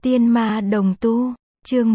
Tiên ma đồng tu, chương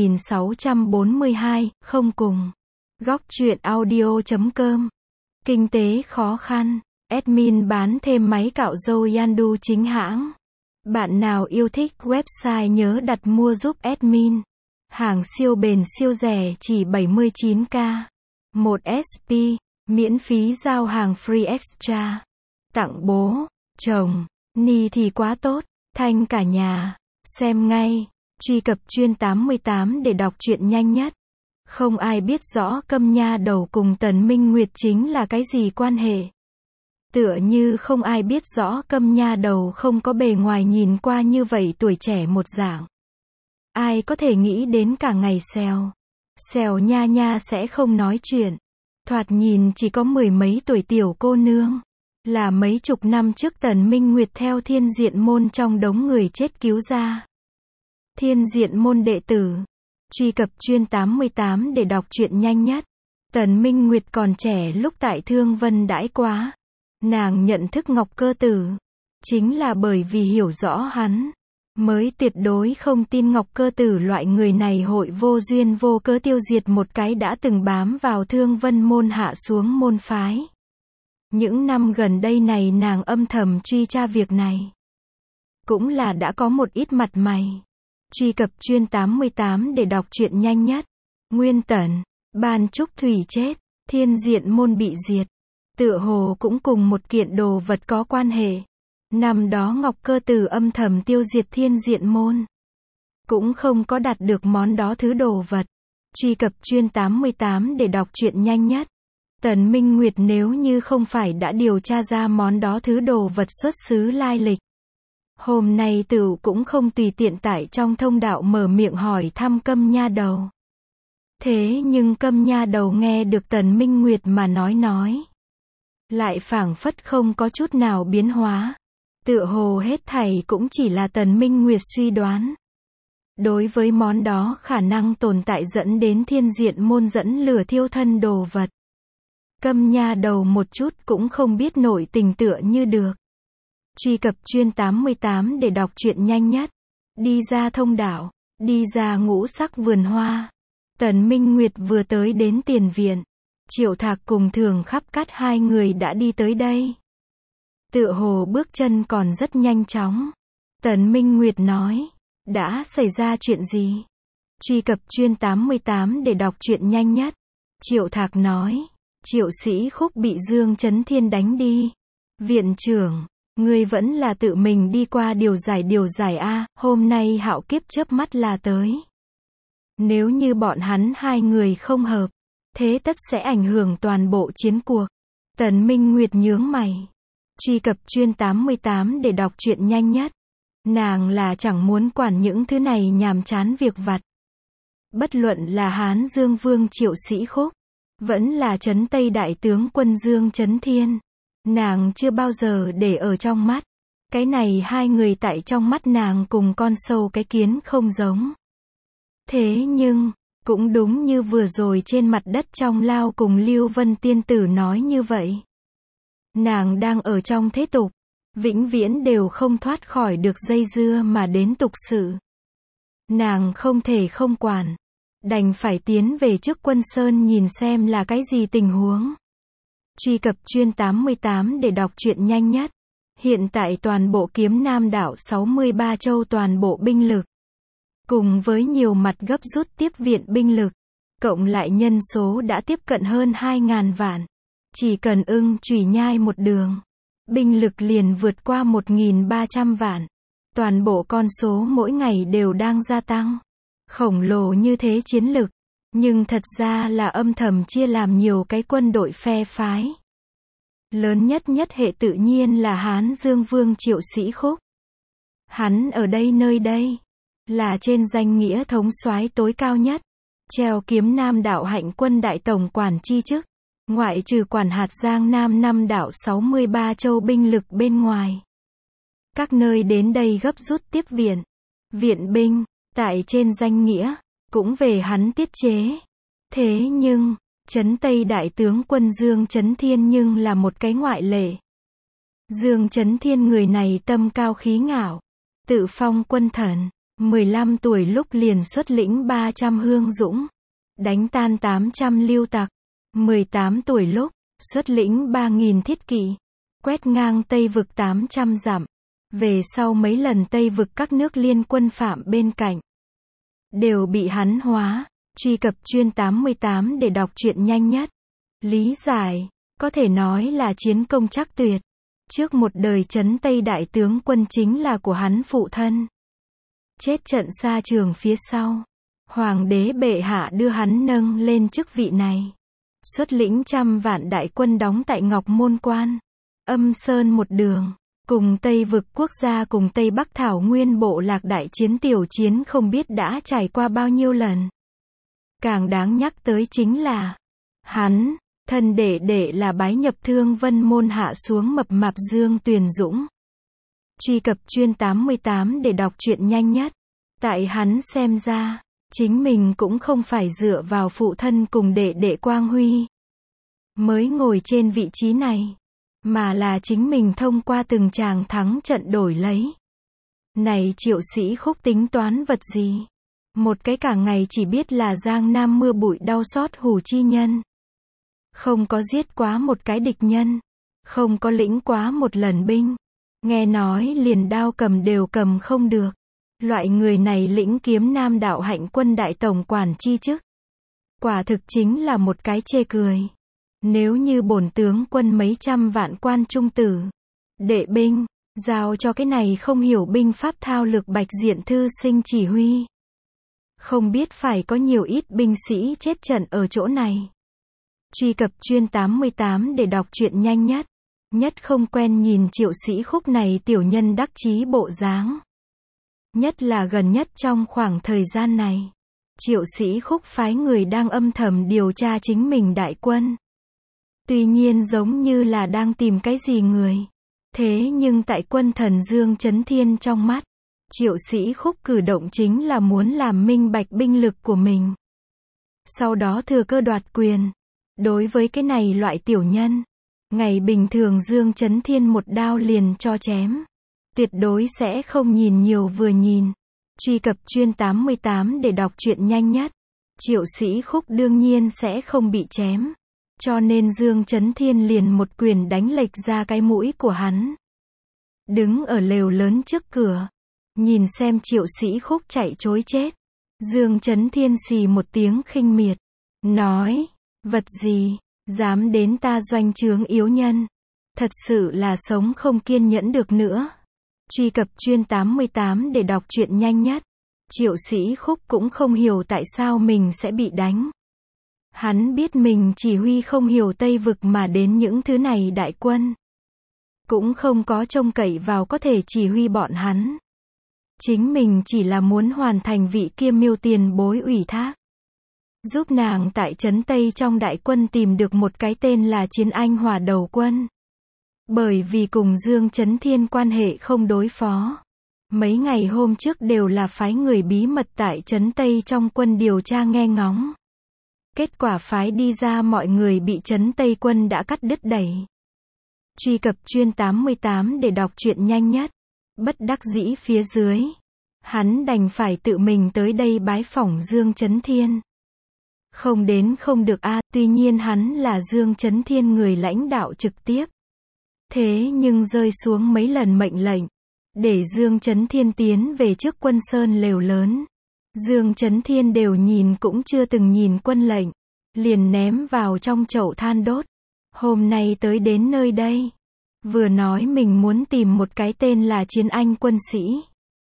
1642, không cùng. Góc truyện audio.com. Kinh tế khó khăn. Admin bán thêm máy cạo râu Yandu chính hãng. Bạn nào yêu thích website nhớ đặt mua giúp admin. Hàng siêu bền siêu rẻ chỉ 79k. 1 SP, miễn phí giao hàng free extra. Tặng bố, chồng, ni thì quá tốt, thanh cả nhà. Xem ngay, truy cập Chuyên 88 để đọc truyện nhanh nhất. Không ai biết rõ Câm Nha Đầu cùng Tần Minh Nguyệt chính là cái gì quan hệ. Tựa như không ai biết rõ Câm Nha Đầu không có bề ngoài nhìn qua như vậy tuổi trẻ một dạng. Ai có thể nghĩ đến cả ngày xèo nha nha sẽ không nói chuyện. Thoạt nhìn chỉ có mười mấy tuổi tiểu cô nương. Là mấy chục năm trước Tần Minh Nguyệt theo Thiên Diện Môn trong đống người chết cứu ra. Thiên Diện Môn đệ tử. Truy cập Chuyên 88 để đọc truyện nhanh nhất. Tần Minh Nguyệt còn trẻ lúc tại Thương Vân đãi quá. Nàng nhận thức Ngọc Cơ Tử. Chính là bởi vì hiểu rõ hắn. Mới tuyệt đối không tin Ngọc Cơ Tử loại người này hội vô duyên vô cớ tiêu diệt một cái đã từng bám vào Thương Vân môn hạ xuống môn phái. Những năm gần đây này nàng âm thầm truy tra việc này. Cũng là đã có một ít mặt mày. Truy cập Chuyên 88 để đọc truyện nhanh nhất. Nguyên Tần, Ban Trúc Thủy chết, Thiên Diện Môn bị diệt. Tựa hồ cũng cùng một kiện đồ vật có quan hệ. Năm đó Ngọc Cơ Tử âm thầm tiêu diệt Thiên Diện Môn. Cũng không có đạt được món đó thứ đồ vật. Truy cập Chuyên 88 để đọc truyện nhanh nhất. Tần Minh Nguyệt nếu như không phải đã điều tra ra món đó thứ đồ vật xuất xứ lai lịch. Hôm nay Tửu cũng không tùy tiện tại trong thông đạo mở miệng hỏi thăm Câm Nha Đầu. Thế nhưng Câm Nha Đầu nghe được Tần Minh Nguyệt mà nói. Lại phảng phất không có chút nào biến hóa. Tựa hồ hết thảy cũng chỉ là Tần Minh Nguyệt suy đoán. Đối với món đó khả năng tồn tại dẫn đến Thiên Diện Môn dẫn lửa thiêu thân đồ vật. Câm Nha Đầu một chút cũng không biết nội tình tựa như được. Truy cập Chuyên 88 để đọc truyện nhanh nhất. Đi ra thông đạo, đi ra ngũ sắc vườn hoa. Tần Minh Nguyệt vừa tới đến tiền viện. Triệu Thạc cùng Thường Khắp Cát hai người đã đi tới đây. Tựa hồ bước chân còn rất nhanh chóng. Tần Minh Nguyệt nói, đã xảy ra chuyện gì? Truy cập Chuyên 88 để đọc truyện nhanh nhất. Triệu Thạc nói, Triệu Sĩ Khúc bị Dương Chấn Thiên đánh đi. Viện trưởng, ngươi vẫn là tự mình đi qua điều giải a, hôm nay hạo kiếp chớp mắt là tới. Nếu như bọn hắn hai người không hợp, thế tất sẽ ảnh hưởng toàn bộ chiến cuộc. Tần Minh Nguyệt nhướng mày. Truy cập Chuyên 88 để đọc truyện nhanh nhất. Nàng là chẳng muốn quản những thứ này nhàm chán việc vặt. Bất luận là Hán Dương Vương Triệu Sĩ Khúc, vẫn là Trấn Tây Đại tướng quân Dương Chấn Thiên. Nàng chưa bao giờ để ở trong mắt. Cái này hai người tại trong mắt nàng cùng con sâu cái kiến không giống. Thế nhưng, cũng đúng như vừa rồi trên mặt đất trong lao cùng Lưu Vân Tiên Tử nói như vậy. Nàng đang ở trong thế tục. Vĩnh viễn đều không thoát khỏi được dây dưa mà đến tục sự. Nàng không thể không quản. Đành phải tiến về trước Quân Sơn nhìn xem là cái gì tình huống. Truy cập Chuyên 88 để đọc truyện nhanh nhất. Hiện tại toàn bộ Kiếm Nam đảo 63 châu toàn bộ binh lực. Cùng với nhiều mặt gấp rút tiếp viện binh lực. Cộng lại nhân số đã tiếp cận hơn 2.000 vạn. Chỉ cần Ưng Chủy Nhai một đường. Binh lực liền vượt qua 1.300 vạn. Toàn bộ con số mỗi ngày đều đang gia tăng. Khổng lồ như thế chiến lực. Nhưng thật ra là âm thầm chia làm nhiều cái quân đội phe phái. Lớn nhất hệ tự nhiên là Hán Dương Vương Triệu Sĩ Khúc. Hắn ở đây nơi đây. Là trên danh nghĩa thống soái tối cao nhất. Treo Kiếm Nam đạo hạnh quân đại tổng quản chi chức. Ngoại trừ quản hạt Giang Nam 5 đảo 63 châu binh lực bên ngoài. Các nơi đến đây gấp rút tiếp viện. Viện binh, tại trên danh nghĩa, cũng về hắn tiết chế. Thế nhưng, Trấn Tây Đại tướng quân Dương Chấn Thiên nhưng là một cái ngoại lệ. Dương Chấn Thiên người này tâm cao khí ngạo. Tự phong quân thần. 15 tuổi lúc liền xuất lĩnh 300 hương dũng, đánh tan 800 lưu tặc. 18 tuổi lúc, xuất lĩnh 3.000 thiết kỵ, quét ngang Tây vực 800 dặm. Về sau mấy lần Tây vực các nước liên quân phạm bên cạnh, đều bị hắn hóa. Truy cập chuyên 88 để đọc truyện nhanh nhất. Lý giải, có thể nói là chiến công chắc tuyệt. Trước một đời trấn Tây đại tướng quân chính là của hắn phụ thân. Chết trận xa trường phía sau, hoàng đế bệ hạ đưa hắn nâng lên chức vị này. Xuất lĩnh trăm vạn đại quân đóng tại Ngọc Môn Quan, Âm Sơn một đường, cùng Tây vực quốc gia cùng Tây Bắc Thảo Nguyên bộ lạc đại chiến tiểu chiến không biết đã trải qua bao nhiêu lần. Càng đáng nhắc tới chính là, hắn, thân đệ đệ là bái nhập Thương Vân môn hạ xuống mập mạp Dương Tuyền Dũng. Truy cập chuyên 88 để đọc truyện nhanh nhất. Tại hắn xem ra, chính mình cũng không phải dựa vào phụ thân cùng đệ đệ Quang Huy mới ngồi trên vị trí này, mà là chính mình thông qua từng tràng thắng trận đổi lấy. Này Triệu Sĩ Khúc tính toán vật gì? Một cái cả ngày chỉ biết là giang nam mưa bụi đau xót hủ chi nhân. Không có giết quá một cái địch nhân. Không có lĩnh quá một lần binh. Nghe nói liền đao cầm đều cầm không được. Loại người này lĩnh kiếm Nam đạo hạnh quân đại tổng quản chi chức. Quả thực chính là một cái chê cười. Nếu như bổn tướng quân mấy trăm vạn quan trung tử, đệ binh, giao cho cái này không hiểu binh pháp thao lược Bạch Diện thư sinh chỉ huy, không biết phải có nhiều ít binh sĩ chết trận ở chỗ này. Truy cập chuyên 88 để đọc truyện nhanh nhất. Nhất không quen nhìn Triệu Sĩ Khúc này tiểu nhân đắc chí bộ dáng. Nhất là gần nhất trong khoảng thời gian này, Triệu Sĩ Khúc phái người đang âm thầm điều tra chính mình đại quân. Tuy nhiên giống như là đang tìm cái gì người. Thế nhưng tại quân thần Dương Chấn Thiên trong mắt, Triệu Sĩ Khúc cử động chính là muốn làm minh bạch binh lực của mình. Sau đó thừa cơ đoạt quyền. Đối với cái này loại tiểu nhân, ngày bình thường Dương Chấn Thiên một đao liền cho chém. Tuyệt đối sẽ không nhìn nhiều vừa nhìn. Truy cập chuyên 88 để đọc truyện nhanh nhất. Triệu Sĩ Khúc đương nhiên sẽ không bị chém. Cho nên Dương Chấn Thiên liền một quyền đánh lệch ra cái mũi của hắn. Đứng ở lều lớn trước cửa, nhìn xem Triệu Sĩ Khúc chạy trối chết. Dương Chấn Thiên xì một tiếng khinh miệt, nói, vật gì, dám đến ta doanh trướng yếu nhân. Thật sự là sống không kiên nhẫn được nữa. Truy cập chuyên 88 để đọc truyện nhanh nhất. Triệu Sĩ Khúc cũng không hiểu tại sao mình sẽ bị đánh. Hắn biết mình chỉ huy không hiểu Tây vực mà đến những thứ này đại quân. Cũng không có trông cậy vào có thể chỉ huy bọn hắn. Chính mình chỉ là muốn hoàn thành vị kia Miêu tiền bối ủy thác. Giúp nàng tại trấn Tây trong đại quân tìm được một cái tên là Chiến Anh Hỏa đầu quân. Bởi vì cùng Dương Chấn Thiên quan hệ không đối phó. Mấy ngày hôm trước đều là phái người bí mật tại trấn Tây trong quân điều tra nghe ngóng. Kết quả phái đi ra mọi người bị trấn Tây quân đã cắt đứt đẩy. Truy cập chuyên 88 để đọc truyện nhanh nhất. Bất đắc dĩ phía dưới, hắn đành phải tự mình tới đây bái phỏng Dương Chấn Thiên. Không đến không được a, tuy nhiên hắn là Dương Chấn Thiên người lãnh đạo trực tiếp. Thế nhưng rơi xuống mấy lần mệnh lệnh, để Dương Chấn Thiên tiến về trước quân sơn lều lớn. Dương Chấn Thiên đều nhìn cũng chưa từng nhìn quân lệnh, liền ném vào trong chậu than đốt. Hôm nay tới đến nơi đây, vừa nói mình muốn tìm một cái tên là Chiến Anh quân sĩ.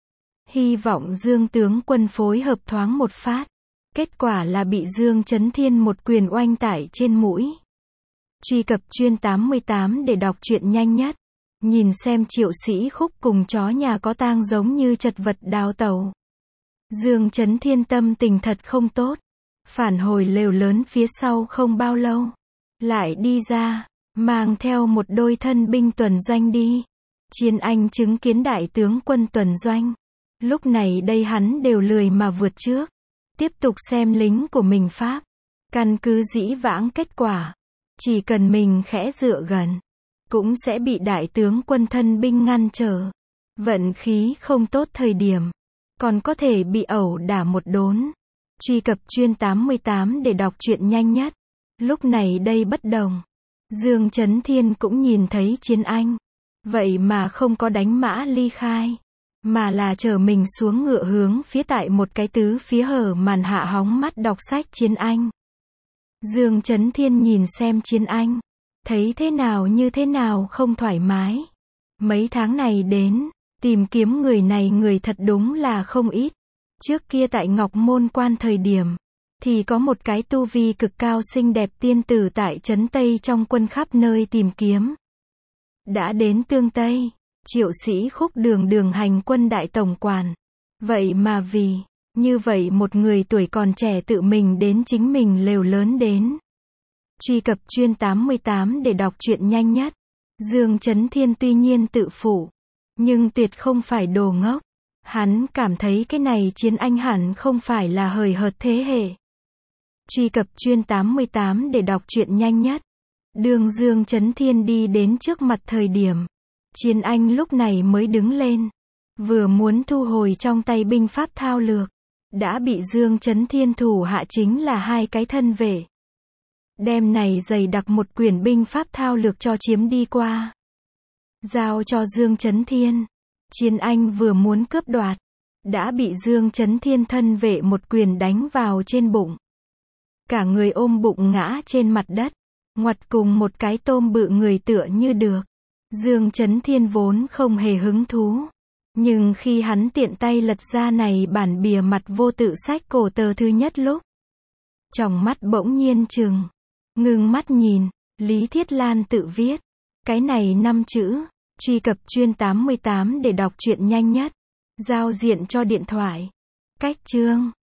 Hy vọng Dương tướng quân phối hợp thoáng một phát. Kết quả là bị Dương Chấn Thiên một quyền oanh tải trên mũi. Truy cập chuyên 88 để đọc truyện nhanh nhất. Nhìn xem Triệu Sĩ Khúc cùng chó nhà có tang giống như chật vật đào tẩu. Dương Chấn Thiên tâm tình thật không tốt. Phản hồi lều lớn phía sau không bao lâu. Lại đi ra, mang theo một đôi thân binh tuần doanh đi. Chiến Anh chứng kiến đại tướng quân tuần doanh. Lúc này đây hắn đều lười mà vượt trước. Tiếp tục xem lính của mình pháp. Căn cứ dĩ vãng kết quả. Chỉ cần mình khẽ dựa gần, cũng sẽ bị đại tướng quân thân binh ngăn trở. Vận khí không tốt thời điểm, còn có thể bị ẩu đả một đốn. Truy cập Chuyên 88 để đọc truyện nhanh nhất. Lúc này đây bất đồng. Dương Chấn Thiên cũng nhìn thấy Chiến Anh. Vậy mà không có đánh mã ly khai. Mà là chở mình xuống ngựa hướng phía tại một cái tứ phía hở màn hạ hóng mắt đọc sách Chiến Anh. Dương Chấn Thiên nhìn xem Chiến Anh. Thấy thế nào như thế nào không thoải mái. Mấy tháng này đến, tìm kiếm người này người thật đúng là không ít. Trước kia tại Ngọc Môn Quan thời điểm, thì có một cái tu vi cực cao xinh đẹp tiên tử tại Trấn Tây trong quân khắp nơi tìm kiếm. Đã đến Tương Tây, Triệu Sĩ Khúc đường hành quân đại tổng quản. Vậy mà vì, như vậy một người tuổi còn trẻ tự mình đến chính mình lều lớn đến. Truy cập Chuyên 88 để đọc truyện nhanh nhất. Dương Chấn Thiên tuy nhiên tự phụ, nhưng tuyệt không phải đồ ngốc. Hắn cảm thấy cái này Chiến Anh hẳn không phải là hời hợt thế hệ. Truy cập Chuyên 88 để đọc truyện nhanh nhất. Đường Dương Chấn Thiên đi đến trước mặt thời điểm. Chiến Anh lúc này mới đứng lên. Vừa muốn thu hồi trong tay binh pháp thao lược. Đã bị Dương Chấn Thiên thủ hạ chính là hai cái thân vệ. Đem này dày đặc một quyển binh pháp thao lược cho chiếm đi qua. Giao cho Dương Chấn Thiên. Chiến Anh vừa muốn cướp đoạt. Đã bị Dương Chấn Thiên thân vệ một quyền đánh vào trên bụng. Cả người ôm bụng ngã trên mặt đất. Ngoặt cùng một cái tôm bự người tựa như được. Dương Chấn Thiên vốn không hề hứng thú. Nhưng khi hắn tiện tay lật ra này bản bìa mặt vô tự sách cổ tờ thứ nhất lúc. Trong mắt bỗng nhiên trừng. Ngưng mắt nhìn, Lý Thiết Lan tự viết. Cái này 5 chữ. Truy cập Chuyên 88 để đọc truyện nhanh nhất. Giao diện cho điện thoại. Cách chương.